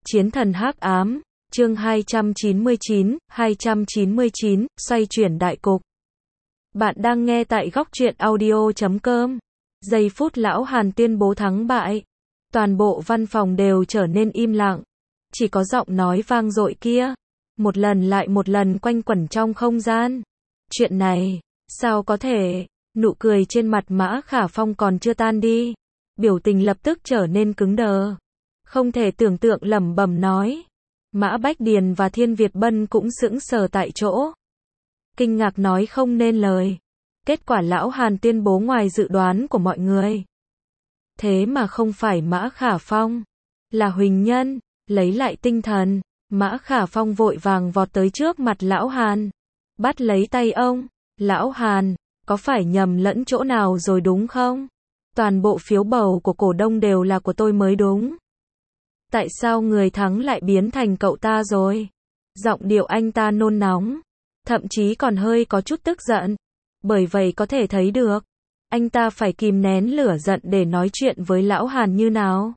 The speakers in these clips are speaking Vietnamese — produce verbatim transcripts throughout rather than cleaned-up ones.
Chiến thần hắc ám, chương hai trăm chín mươi chín, hai trăm chín mươi chín, xoay chuyển đại cục. Bạn đang nghe tại góc truyện audio chấm com. Giây phút lão Hàn tuyên bố thắng bại, toàn bộ văn phòng đều trở nên im lặng. Chỉ có giọng nói vang dội kia, một lần lại một lần quanh quẩn trong không gian. Chuyện này, sao có thể? Nụ cười trên mặt Mã Khả Phong còn chưa tan đi, biểu tình lập tức trở nên cứng đờ. Không thể tưởng tượng lẩm bẩm nói. Mã Bách Điền và Thiên Việt Bân cũng sững sờ tại chỗ. Kinh ngạc nói không nên lời. Kết quả lão Hàn tuyên bố ngoài dự đoán của mọi người. Thế mà không phải Mã Khả Phong, là Huỳnh Nhân. Lấy lại tinh thần, Mã Khả Phong vội vàng vọt tới trước mặt lão Hàn. Bắt lấy tay ông. Lão Hàn, có phải nhầm lẫn chỗ nào rồi đúng không? Toàn bộ phiếu bầu của cổ đông đều là của tôi mới đúng. Tại sao người thắng lại biến thành cậu ta rồi? Giọng điệu anh ta nôn nóng, thậm chí còn hơi có chút tức giận. Bởi vậy có thể thấy được, anh ta phải kìm nén lửa giận để nói chuyện với lão Hàn như nào.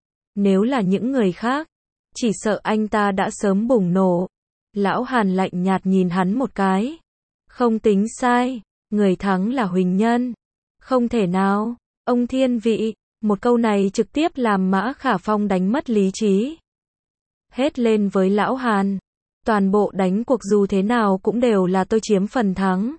Nếu là những người khác, chỉ sợ anh ta đã sớm bùng nổ. Lão Hàn lạnh nhạt nhìn hắn một cái. Không tính sai, người thắng là Huỳnh Nhân. Không thể nào, ông thiên vị. Một câu này trực tiếp làm Mã Khả Phong đánh mất lý trí. Hết lên với lão Hàn. Toàn bộ đánh cuộc dù thế nào cũng đều là tôi chiếm phần thắng.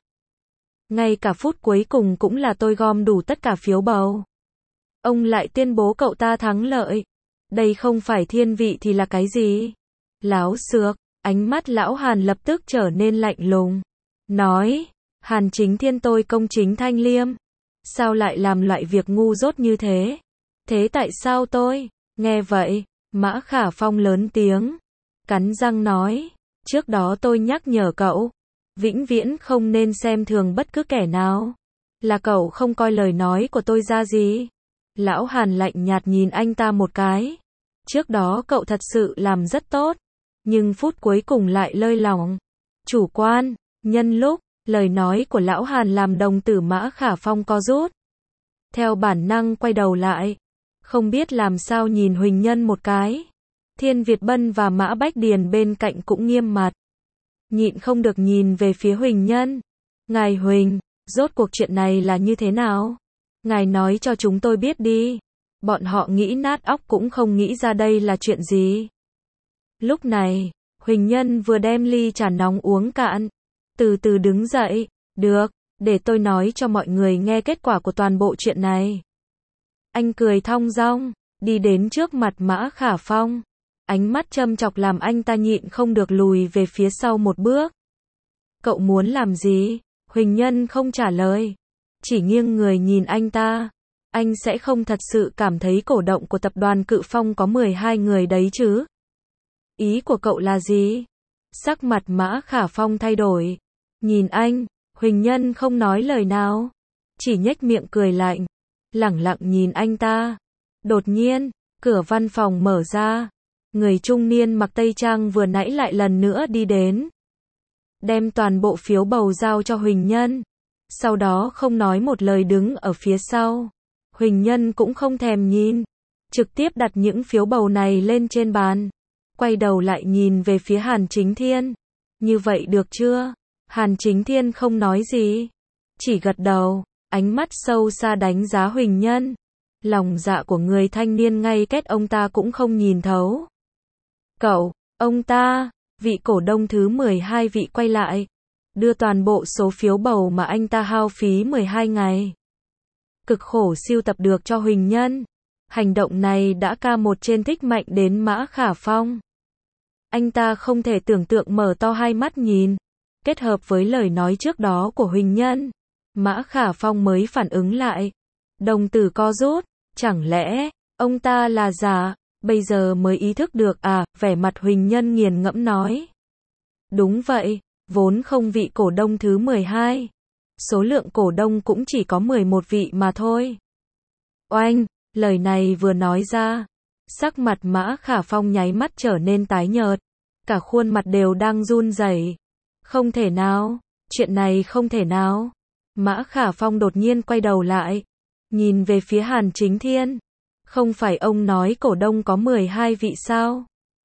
Ngay cả phút cuối cùng cũng là tôi gom đủ tất cả phiếu bầu. Ông lại tuyên bố cậu ta thắng lợi. Đây không phải thiên vị thì là cái gì? Láo xược, ánh mắt lão Hàn lập tức trở nên lạnh lùng. Nói, Hàn Chính Thiên tôi công chính thanh liêm. Sao lại làm loại việc ngu dốt như thế? Thế tại sao tôi? Nghe vậy, Mã Khả Phong lớn tiếng, cắn răng nói, trước đó tôi nhắc nhở cậu, vĩnh viễn không nên xem thường bất cứ kẻ nào. Là cậu không coi lời nói của tôi ra gì? Lão Hàn lạnh nhạt nhìn anh ta một cái. Trước đó cậu thật sự làm rất tốt, nhưng phút cuối cùng lại lơi lỏng, chủ quan, nhân lúc. Lời nói của lão Hàn làm đồng tử Mã Khả Phong co rút. Theo bản năng quay đầu lại. Không biết làm sao nhìn Huỳnh Nhân một cái. Thiên Việt Bân và Mã Bách Điền bên cạnh cũng nghiêm mặt. Nhịn không được nhìn về phía Huỳnh Nhân. Ngài Huỳnh, rốt cuộc chuyện này là như thế nào? Ngài nói cho chúng tôi biết đi. Bọn họ nghĩ nát óc cũng không nghĩ ra đây là chuyện gì. Lúc này, Huỳnh Nhân vừa đem ly trà nóng uống cạn. Từ từ đứng dậy, được, để tôi nói cho mọi người nghe kết quả của toàn bộ chuyện này. Anh cười thong dong, đi đến trước mặt Mã Khả Phong. Ánh mắt châm chọc làm anh ta nhịn không được lùi về phía sau một bước. Cậu muốn làm gì? Huỳnh Nhân không trả lời, chỉ nghiêng người nhìn anh ta. Anh sẽ không thật sự cảm thấy cổ động của tập đoàn Cự Phong có mười hai người đấy chứ? Ý của cậu là gì? Sắc mặt Mã Khả Phong thay đổi. Nhìn anh, Huỳnh Nhân không nói lời nào, chỉ nhếch miệng cười lạnh, lẳng lặng nhìn anh ta. Đột nhiên, cửa văn phòng mở ra. Người trung niên mặc tây trang vừa nãy lại lần nữa đi đến. Đem toàn bộ phiếu bầu giao cho Huỳnh Nhân. Sau đó không nói một lời đứng ở phía sau. Huỳnh Nhân cũng không thèm nhìn. Trực tiếp đặt những phiếu bầu này lên trên bàn. Quay đầu lại nhìn về phía Hàn Chính Thiên. Như vậy được chưa? Hàn Chính Thiên không nói gì, chỉ gật đầu, ánh mắt sâu xa đánh giá Huỳnh Nhân. Lòng dạ của người thanh niên ngay kết ông ta cũng không nhìn thấu. Cậu, ông ta, vị cổ đông thứ mười hai vị quay lại, đưa toàn bộ số phiếu bầu mà anh ta hao phí mười hai ngày. Cực khổ sưu tập được cho Huỳnh Nhân. Hành động này đã ca một trên thích mạnh đến Mã Khả Phong. Anh ta không thể tưởng tượng mở to hai mắt nhìn. Kết hợp với lời nói trước đó của Huỳnh Nhân, Mã Khả Phong mới phản ứng lại. Đồng tử co rút, chẳng lẽ, ông ta là giả, bây giờ mới ý thức được à, vẻ mặt Huỳnh Nhân nghiền ngẫm nói. Đúng vậy, vốn không vị cổ đông thứ mười hai. Số lượng cổ đông cũng chỉ có mười một vị mà thôi. Oanh, lời này vừa nói ra, sắc mặt Mã Khả Phong nháy mắt trở nên tái nhợt. Cả khuôn mặt đều đang run rẩy. Không thể nào, chuyện này không thể nào. Mã Khả Phong đột nhiên quay đầu lại, nhìn về phía Hàn Chính Thiên. Không phải ông nói cổ đông có mười hai vị sao?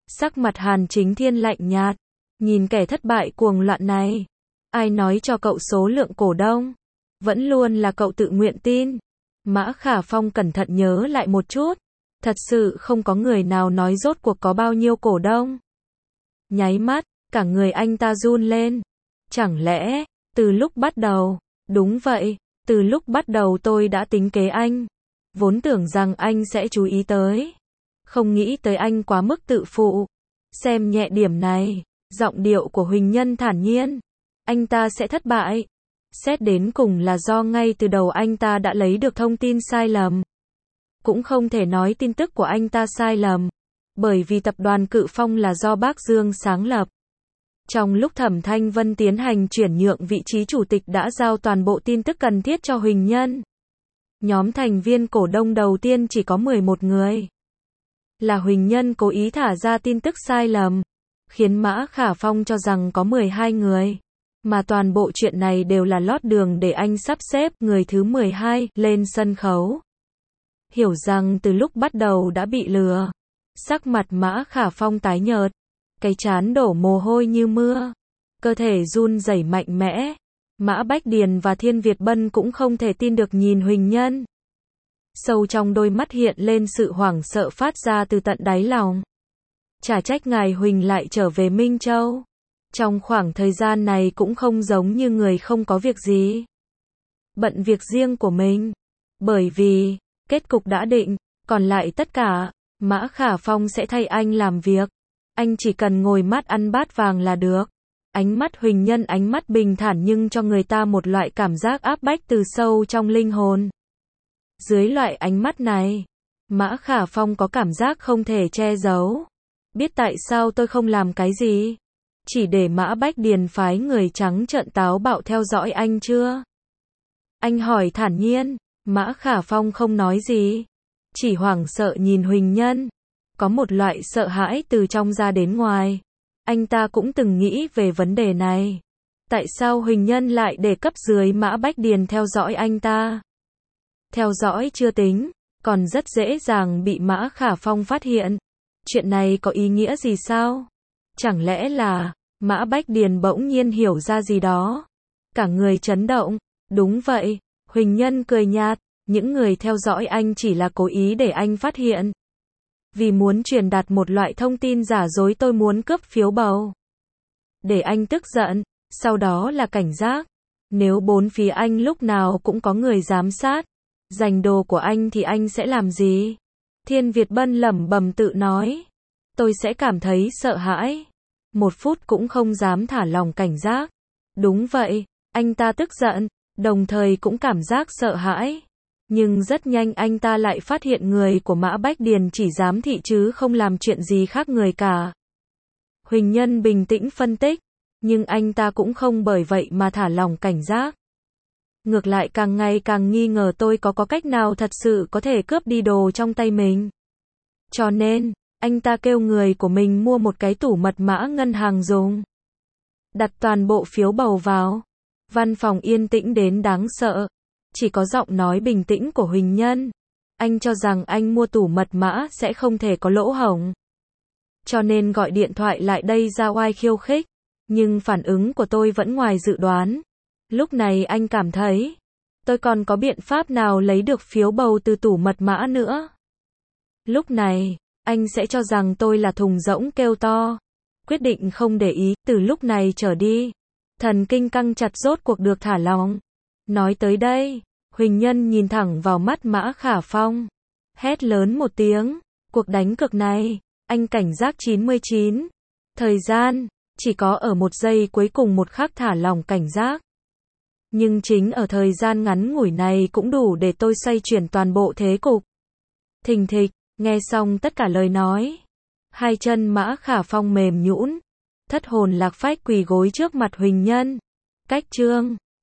Sắc mặt Hàn Chính Thiên lạnh nhạt, nhìn kẻ thất bại cuồng loạn này. Ai nói cho cậu số lượng cổ đông? Vẫn luôn là cậu tự nguyện tin. Mã Khả Phong cẩn thận nhớ lại một chút. Thật sự không có người nào nói rốt cuộc có bao nhiêu cổ đông. Nháy mắt, cả người anh ta run lên. Chẳng lẽ, từ lúc bắt đầu, đúng vậy, từ lúc bắt đầu tôi đã tính kế anh. Vốn tưởng rằng anh sẽ chú ý tới. Không nghĩ tới anh quá mức tự phụ. Xem nhẹ điểm này, giọng điệu của Huỳnh Nhân thản nhiên. Anh ta sẽ thất bại. Xét đến cùng là do ngay từ đầu anh ta đã lấy được thông tin sai lầm. Cũng không thể nói tin tức của anh ta sai lầm. Bởi vì tập đoàn Cự Phong là do bác Dương sáng lập. Trong lúc Thẩm Thanh Vân tiến hành chuyển nhượng vị trí chủ tịch đã giao toàn bộ tin tức cần thiết cho Huỳnh Nhân. Nhóm thành viên cổ đông đầu tiên chỉ có mười một người. Là Huỳnh Nhân cố ý thả ra tin tức sai lầm, khiến Mã Khả Phong cho rằng có mười hai người. Mà toàn bộ chuyện này đều là lót đường để anh sắp xếp người thứ mười hai lên sân khấu. Hiểu rằng từ lúc bắt đầu đã bị lừa. Sắc mặt Mã Khả Phong tái nhợt, cái trán đổ mồ hôi như mưa, cơ thể run rẩy mạnh mẽ. Mã Bách Điền và Thiên Việt Bân cũng không thể tin được nhìn Huỳnh Nhân. Sâu trong đôi mắt hiện lên sự hoảng sợ phát ra từ tận đáy lòng. Chả trách ngài Huỳnh lại trở về Minh Châu. Trong khoảng thời gian này cũng không giống như người không có việc gì. Bận việc riêng của mình. Bởi vì, kết cục đã định, còn lại tất cả, Mã Khả Phong sẽ thay anh làm việc. Anh chỉ cần ngồi mắt ăn bát vàng là được. Ánh mắt Huỳnh Nhân ánh mắt bình thản nhưng cho người ta một loại cảm giác áp bách từ sâu trong linh hồn. Dưới loại ánh mắt này, Mã Khả Phong có cảm giác không thể che giấu. Biết tại sao tôi không làm cái gì? Chỉ để Mã Bách Điền phái người trắng trợn táo bạo theo dõi anh chưa? Anh hỏi thản nhiên. Mã Khả Phong không nói gì. Chỉ hoảng sợ nhìn Huỳnh Nhân. Có một loại sợ hãi từ trong ra đến ngoài. Anh ta cũng từng nghĩ về vấn đề này. Tại sao Huỳnh Nhân lại để cấp dưới Mã Bách Điền theo dõi anh ta? Theo dõi chưa tính, còn rất dễ dàng bị Mã Khả Phong phát hiện. Chuyện này có ý nghĩa gì sao? Chẳng lẽ là, Mã Bách Điền bỗng nhiên hiểu ra gì đó? Cả người chấn động. Đúng vậy, Huỳnh Nhân cười nhạt, những người theo dõi anh chỉ là cố ý để anh phát hiện. Vì muốn truyền đạt một loại thông tin giả dối tôi muốn cướp phiếu bầu. Để anh tức giận, sau đó là cảnh giác. Nếu bốn phía anh lúc nào cũng có người giám sát, giành đồ của anh thì anh sẽ làm gì? Thiên Việt Bân lẩm bẩm tự nói. Tôi sẽ cảm thấy sợ hãi. Một phút cũng không dám thả lòng cảnh giác. Đúng vậy, anh ta tức giận, đồng thời cũng cảm giác sợ hãi. Nhưng rất nhanh anh ta lại phát hiện người của Mã Bách Điền chỉ giám thị chứ không làm chuyện gì khác người cả. Huỳnh Nhân bình tĩnh phân tích, nhưng anh ta cũng không bởi vậy mà thả lòng cảnh giác. Ngược lại càng ngày càng nghi ngờ tôi có có cách nào thật sự có thể cướp đi đồ trong tay mình. Cho nên, anh ta kêu người của mình mua một cái tủ mật mã ngân hàng dùng. Đặt toàn bộ phiếu bầu vào. Văn phòng yên tĩnh đến đáng sợ. Chỉ có giọng nói bình tĩnh của Huỳnh Nhân. Anh cho rằng anh mua tủ mật mã sẽ không thể có lỗ hổng. Cho nên gọi điện thoại lại đây ra oai khiêu khích. Nhưng phản ứng của tôi vẫn ngoài dự đoán. Lúc này anh cảm thấy, tôi còn có biện pháp nào lấy được phiếu bầu từ tủ mật mã nữa. Lúc này, anh sẽ cho rằng tôi là thùng rỗng kêu to. Quyết định không để ý, từ lúc này trở đi. Thần kinh căng chặt rốt cuộc được thả lỏng. Nói tới đây, Huỳnh Nhân nhìn thẳng vào mắt Mã Khả Phong. Hét lớn một tiếng, cuộc đánh cược này, anh cảnh giác chín mươi chín. Thời gian, chỉ có ở một giây cuối cùng một khắc thả lỏng cảnh giác. Nhưng chính ở thời gian ngắn ngủi này cũng đủ để tôi xoay chuyển toàn bộ thế cục. Thình thịch, nghe xong tất cả lời nói. Hai chân Mã Khả Phong mềm nhũn, thất hồn lạc phách quỳ gối trước mặt Huỳnh Nhân. Cách chương